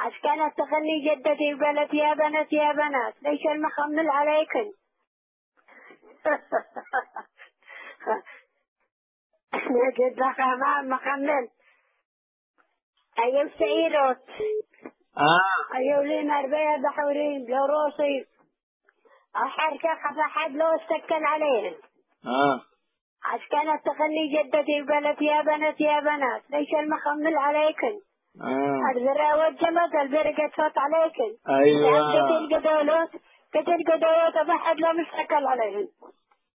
كانت تغني جدتي وقالت يا بنات يا بنات ليش المخمل عليكن. قلت لك ما مخمل أيوة سعيروت أيوة لينا ربيع بحورين لو روسي الحركة خفحت لو استكن عليهن. كانت تغني جدتي وقالت يا بنات يا بنات ليش المخمل عليكن. الذراوة جمد البرقة صوت عليكن. أيوة قتل قدولوت بحد لو مستكل عليهن.